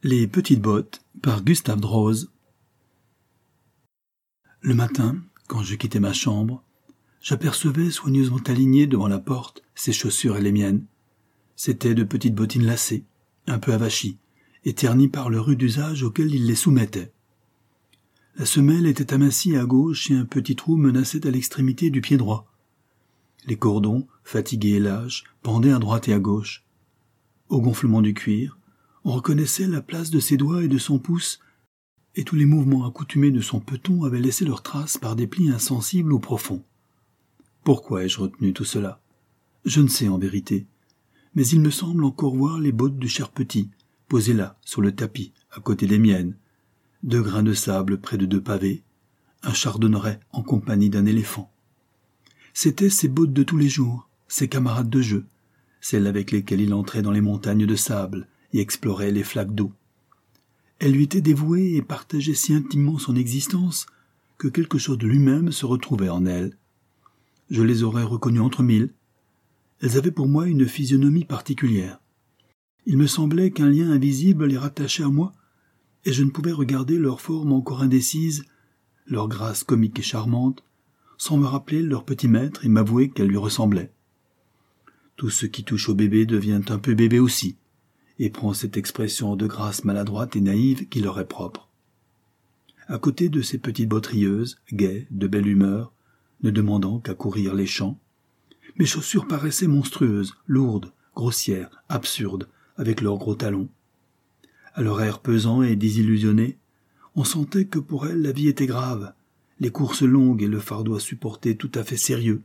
Les petites bottes par Gustave Droz. Le matin, quand je quittais ma chambre, j'apercevais soigneusement alignées devant la porte ses chaussures et les miennes. C'étaient de petites bottines lacées, un peu avachies, et ternies par le rude usage auquel il les soumettait. La semelle était amincie à gauche et un petit trou menaçait à l'extrémité du pied droit. Les cordons, fatigués et lâches, pendaient à droite et à gauche. Au gonflement du cuir, on reconnaissait la place de ses doigts et de son pouce, et tous les mouvements accoutumés de son peton avaient laissé leurs traces par des plis insensibles ou profonds. Pourquoi ai-je retenu tout cela? Je ne sais en vérité, mais il me semble encore voir les bottes du cher petit, posées là, sur le tapis, à côté des miennes, 2 grains de sable près de 2 pavés, un chardonneret en compagnie d'un éléphant. C'étaient ses bottes de tous les jours, ses camarades de jeu, celles avec lesquelles il entrait dans les montagnes de sable et explorait les flaques d'eau. Elle lui était dévouée et partageait si intimement son existence que quelque chose de lui-même se retrouvait en elle. Je les aurais reconnues entre 1000. Elles avaient pour moi une physionomie particulière. Il me semblait qu'un lien invisible les rattachait à moi, et je ne pouvais regarder leur forme encore indécise, leur grâce comique et charmante, sans me rappeler leur petit maître et m'avouer qu'elle lui ressemblait. Tout ce qui touche au bébé devient un peu bébé aussi, et prend cette expression de grâce maladroite et naïve qui leur est propre. À côté de ces petites bottes rieuses, gaies, de belle humeur, ne demandant qu'à courir les champs, mes chaussures paraissaient monstrueuses, lourdes, grossières, absurdes, avec leurs gros talons. À leur air pesant et désillusionné, on sentait que pour elles la vie était grave, les courses longues et le fardeau à supporter tout à fait sérieux.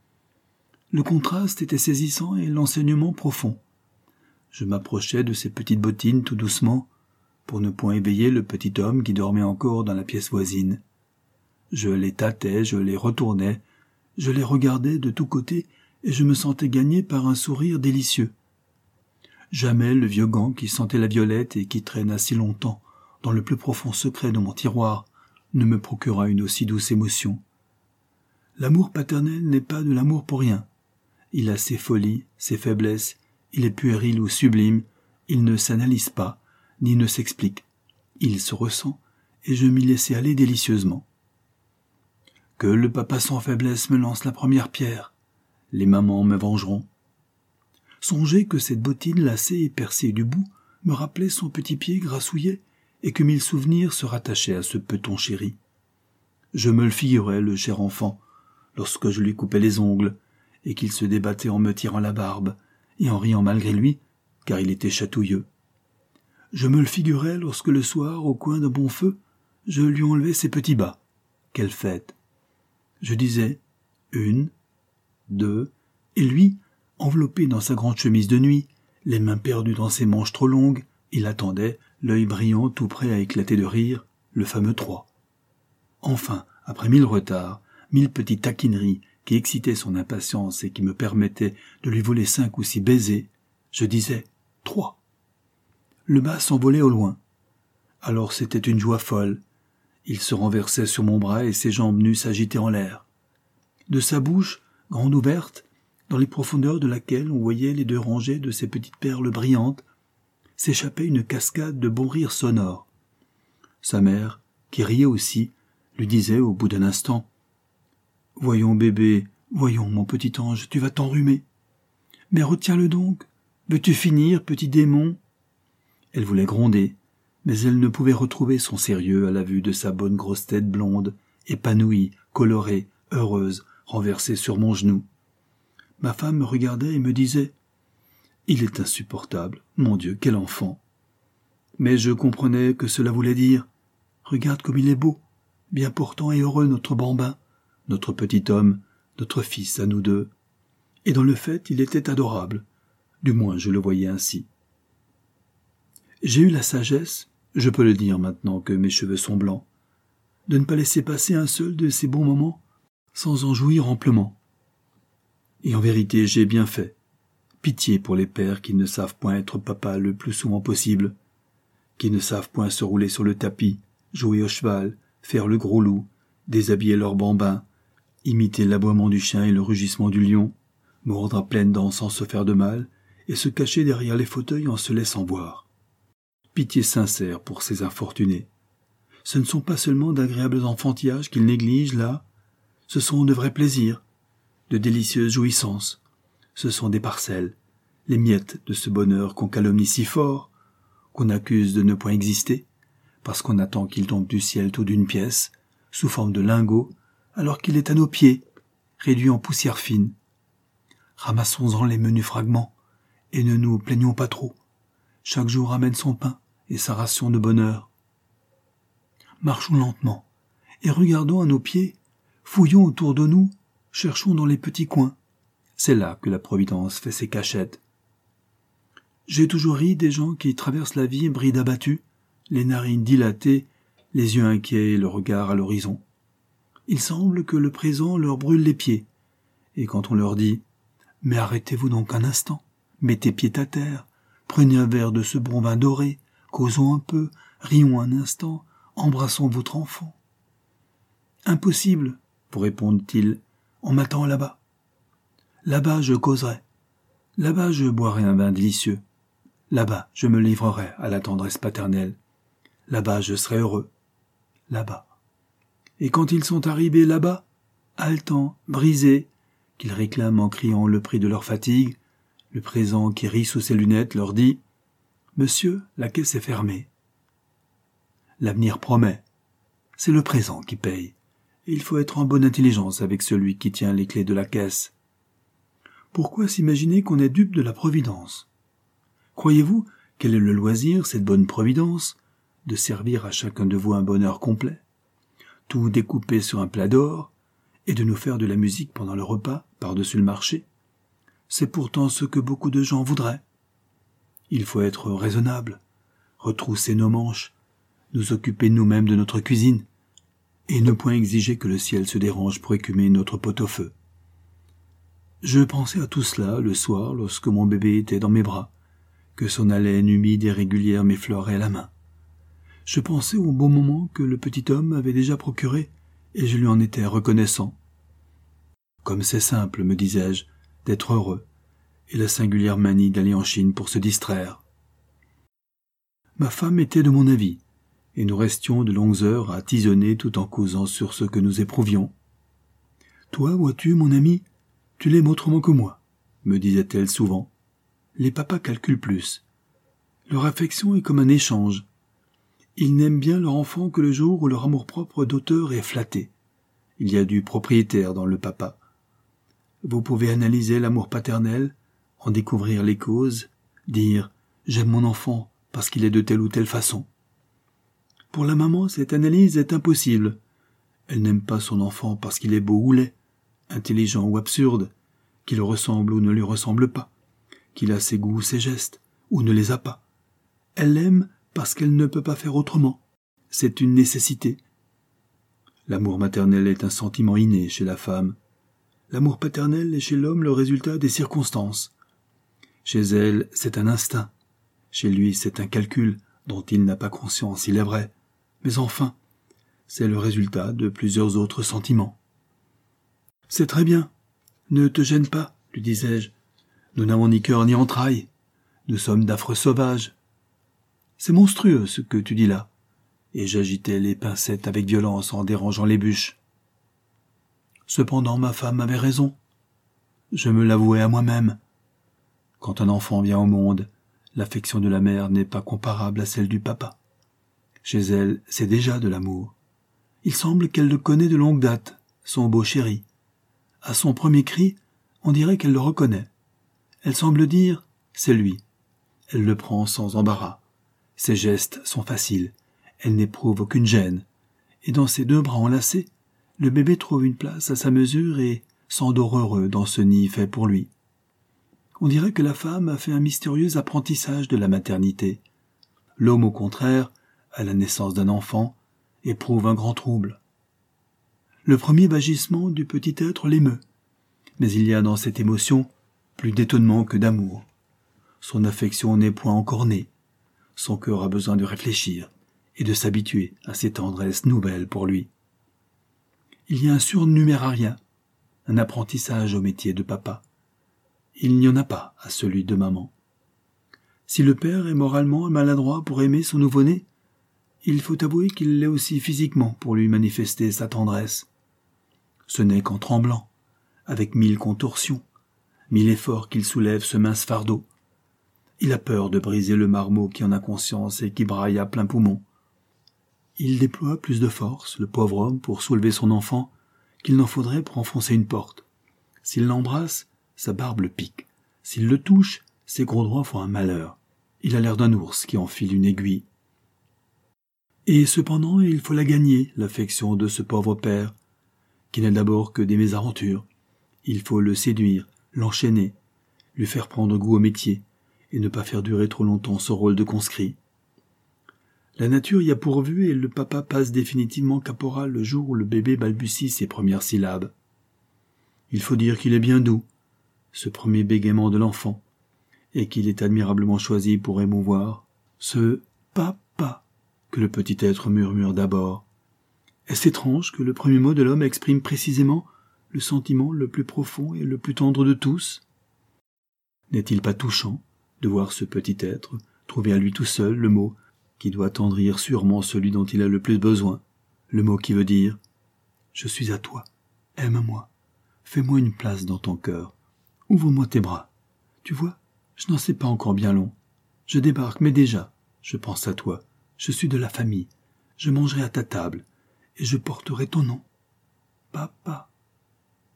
Le contraste était saisissant et l'enseignement profond. Je m'approchais de ces petites bottines tout doucement, pour ne point éveiller le petit homme qui dormait encore dans la pièce voisine. Je les tâtais, je les retournais, je les regardais de tous côtés, et je me sentais gagné par un sourire délicieux. Jamais le vieux gant qui sentait la violette et qui traîna si longtemps dans le plus profond secret de mon tiroir ne me procura une aussi douce émotion. L'amour paternel n'est pas de l'amour pour rien. Il a ses folies, ses faiblesses, il est puéril ou sublime, il ne s'analyse pas, ni ne s'explique. Il se ressent, et je m'y laissais aller délicieusement. Que le papa sans faiblesse me lance la première pierre. Les mamans me vengeront. Songez que cette bottine lacée et percée du bout me rappelait son petit pied grassouillet, et que 1000 souvenirs se rattachaient à ce peton chéri. Je me le figurais, le cher enfant, lorsque je lui coupais les ongles, et qu'il se débattait en me tirant la barbe, et en riant malgré lui, car il était chatouilleux. Je me le figurais lorsque le soir, au coin d'un bon feu, je lui enlevais ses petits bas. Quelle fête! Je disais 1, 2, et lui, enveloppé dans sa grande chemise de nuit, les mains perdues dans ses manches trop longues, il attendait, l'œil brillant tout prêt à éclater de rire, le fameux 3. Enfin, après 1000 retards, 1000 petites taquineries qui excitaient son impatience et qui me permettaient de lui voler 5 ou 6 baisers, je disais 3. Le bas s'envolait au loin. Alors c'était une joie folle. Il se renversait sur mon bras et ses jambes nues s'agitaient en l'air. De sa bouche, grande ouverte, dans les profondeurs de laquelle on voyait les 2 rangées de ces petites perles brillantes, s'échappait une cascade de bons rires sonores. Sa mère, qui riait aussi, lui disait au bout d'un instant « Voyons bébé, voyons mon petit ange, tu vas t'enrhumer. Mais retiens-le donc, veux-tu finir, petit démon ?» Elle voulait gronder, mais elle ne pouvait retrouver son sérieux à la vue de sa bonne grosse tête blonde, épanouie, colorée, heureuse, renversée sur mon genou. Ma femme me regardait et me disait « Il est insupportable, mon Dieu, quel enfant !» Mais je comprenais que cela voulait dire « Regarde comme il est beau, bien portant et heureux notre bambin, notre petit homme, notre fils à nous 2. » Et dans le fait, il était adorable, du moins je le voyais ainsi. J'ai eu la sagesse, je peux le dire maintenant que mes cheveux sont blancs, de ne pas laisser passer un seul de ces bons moments sans en jouir amplement. Et en vérité, j'ai bien fait. Pitié pour les pères qui ne savent point être papa le plus souvent possible, qui ne savent point se rouler sur le tapis, jouer au cheval, faire le gros loup, déshabiller leurs bambins, imiter l'aboiement du chien et le rugissement du lion, mordre à pleines dents sans se faire de mal, et se cacher derrière les fauteuils en se laissant voir. pitié sincère pour ces infortunés. Ce ne sont pas seulement d'agréables enfantillages qu'ils négligent là, ce sont de vrais plaisirs, de délicieuses jouissances. Ce sont des parcelles, les miettes de ce bonheur qu'on calomnie si fort, qu'on accuse de ne point exister, parce qu'on attend qu'il tombe du ciel tout d'une pièce, sous forme de lingots, alors qu'il est à nos pieds, réduit en poussière fine. Ramassons-en les menus fragments, et ne nous plaignons pas trop. Chaque jour amène son pain et sa ration de bonheur. Marchons lentement, et regardons à nos pieds, fouillons autour de nous, cherchons dans les petits coins. C'est là que la Providence fait ses cachettes. J'ai toujours ri des gens qui traversent la vie bride abattue, les narines dilatées, les yeux inquiets et le regard à l'horizon. Il semble que le présent leur brûle les pieds, et quand on leur dit « Mais arrêtez-vous donc un instant, mettez pied à terre, prenez un verre de ce bon vin doré, causons un peu, rions un instant, embrassons votre enfant. » « Impossible, vous répondent-ils, on m'attend là-bas. Là-bas je causerai, là-bas je boirai un vin délicieux, là-bas je me livrerai à la tendresse paternelle, là-bas je serai heureux, là-bas. Et quand ils sont arrivés là-bas, haletants, brisés, qu'ils réclament en criant le prix de leur fatigue, le présent qui rit sous ses lunettes leur dit « Monsieur, la caisse est fermée. » L'avenir promet, c'est le présent qui paye, et il faut être en bonne intelligence avec celui qui tient les clés de la caisse. Pourquoi s'imaginer qu'on est dupe de la Providence? Croyez-vous quel est le loisir, cette bonne Providence, de servir à chacun de vous un bonheur complet, tout découpé sur un plat d'or, et de nous faire de la musique pendant le repas, par-dessus le marché? C'est pourtant ce que beaucoup de gens voudraient. Il faut être raisonnable, retrousser nos manches, nous occuper nous-mêmes de notre cuisine, et ne point exiger que le ciel se dérange pour écumer notre pot-au-feu. Je pensais à tout cela le soir lorsque mon bébé était dans mes bras, que son haleine humide et régulière m'effleurait la main. Je pensais au beau moment que le petit homme avait déjà procuré, et je lui en étais reconnaissant. Comme c'est simple, me disais-je, d'être heureux, et la singulière manie d'aller en Chine pour se distraire. Ma femme était de mon avis, et nous restions de longues heures à tisonner tout en causant sur ce que nous éprouvions. « Toi, vois-tu, mon ami, tu l'aimes autrement que moi, » me disait-elle souvent. « Les papas calculent plus. Leur affection est comme un échange. Ils n'aiment bien leur enfant que le jour où leur amour-propre d'auteur est flatté. Il y a du propriétaire dans le papa. Vous pouvez analyser l'amour paternel, en découvrir les causes, dire « j'aime mon enfant parce qu'il est de telle ou telle façon ». Pour la maman, cette analyse est impossible. Elle n'aime pas son enfant parce qu'il est beau ou laid, intelligent ou absurde, qu'il ressemble ou ne lui ressemble pas, qu'il a ses goûts ou ses gestes, ou ne les a pas. Elle l'aime parce qu'elle ne peut pas faire autrement. C'est une nécessité. L'amour maternel est un sentiment inné chez la femme. L'amour paternel est chez l'homme le résultat des circonstances. Chez elle, c'est un instinct. Chez lui, c'est un calcul dont il n'a pas conscience, il est vrai. Mais enfin, c'est le résultat de plusieurs autres sentiments. « C'est très bien. Ne te gêne pas, lui disais-je. Nous n'avons ni cœur ni entrailles. Nous sommes d'affreux sauvages. C'est monstrueux ce que tu dis là. » Et j'agitais les pincettes avec violence en dérangeant les bûches. Cependant, ma femme avait raison. Je me l'avouais à moi-même. Quand un enfant vient au monde, l'affection de la mère n'est pas comparable à celle du papa. Chez elle, c'est déjà de l'amour. Il semble qu'elle le connaît de longue date, son beau chéri. À son premier cri, on dirait qu'elle le reconnaît. Elle semble dire « c'est lui ». Elle le prend sans embarras. Ses gestes sont faciles. Elle n'éprouve aucune gêne. Et dans ses deux bras enlacés, le bébé trouve une place à sa mesure et s'endort heureux dans ce nid fait pour lui. On dirait que la femme a fait un mystérieux apprentissage de la maternité. L'homme, au contraire, à la naissance d'un enfant, éprouve un grand trouble. Le premier vagissement du petit être l'émeut, mais il y a dans cette émotion plus d'étonnement que d'amour. Son affection n'est point encore née. Son cœur a besoin de réfléchir et de s'habituer à ces tendresses nouvelles pour lui. Il y a un surnumérariat, un apprentissage au métier de papa. Il n'y en a pas à celui de maman. Si le père est moralement maladroit pour aimer son nouveau-né, il faut avouer qu'il l'est aussi physiquement pour lui manifester sa tendresse. Ce n'est qu'en tremblant, avec 1000 contorsions, 1000 efforts qu'il soulève ce mince fardeau. Il a peur de briser le marmot qui en a conscience et qui braille à plein poumon. Il déploie plus de force, le pauvre homme, pour soulever son enfant, qu'il n'en faudrait pour enfoncer une porte. S'il l'embrasse, sa barbe le pique. S'il le touche, ses gros doigts font un malheur. Il a l'air d'un ours qui enfile une aiguille. Et cependant, il faut la gagner, l'affection de ce pauvre père, qui n'est d'abord que des mésaventures. Il faut le séduire, l'enchaîner, lui faire prendre goût au métier, et ne pas faire durer trop longtemps ce rôle de conscrit. La nature y a pourvu et le papa passe définitivement caporal le jour où le bébé balbutie ses premières syllabes. Il faut dire qu'il est bien doux, ce premier bégaiement de l'enfant, et qu'il est admirablement choisi pour émouvoir ce « papa » que le petit être murmure d'abord. Est-ce étrange que le premier mot de l'homme exprime précisément le sentiment le plus profond et le plus tendre de tous? N'est-il pas touchant de voir ce petit être trouver à lui tout seul le mot qui doit tendrir sûrement celui dont il a le plus besoin, le mot qui veut dire « Je suis à toi, aime-moi, fais-moi une place dans ton cœur, ouvre-moi tes bras. Tu vois, je n'en sais pas encore bien long. Je débarque, mais déjà, je pense à toi. Je suis de la famille. Je mangerai à ta table, et je porterai ton nom. Papa, papa. »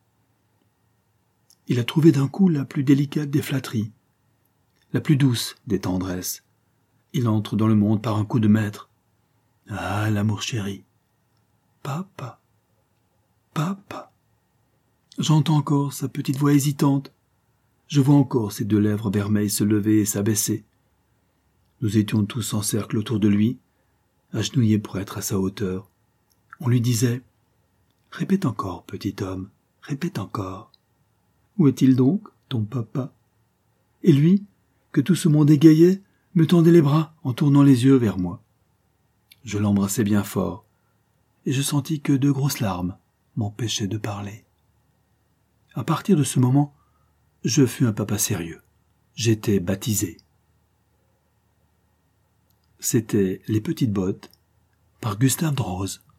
Il a trouvé d'un coup la plus délicate des flatteries, la plus douce des tendresses. Il entre dans le monde par un coup de maître. Ah, l'amour chéri. Papa, papa. J'entends encore sa petite voix hésitante. Je vois encore ses 2 lèvres vermeilles se lever et s'abaisser. Nous étions tous en cercle autour de lui, agenouillés pour être à sa hauteur. On lui disait « Répète encore, petit homme, répète encore. Où est-il donc, ton papa ?» Et lui, que tout ce monde égayait, me tendait les bras en tournant les yeux vers moi. Je l'embrassais bien fort, et je sentis que 2 grosses larmes m'empêchaient de parler. À partir de ce moment, je fus un papa sérieux. J'étais baptisé. C'était Les Petites Bottes par Gustave Droz.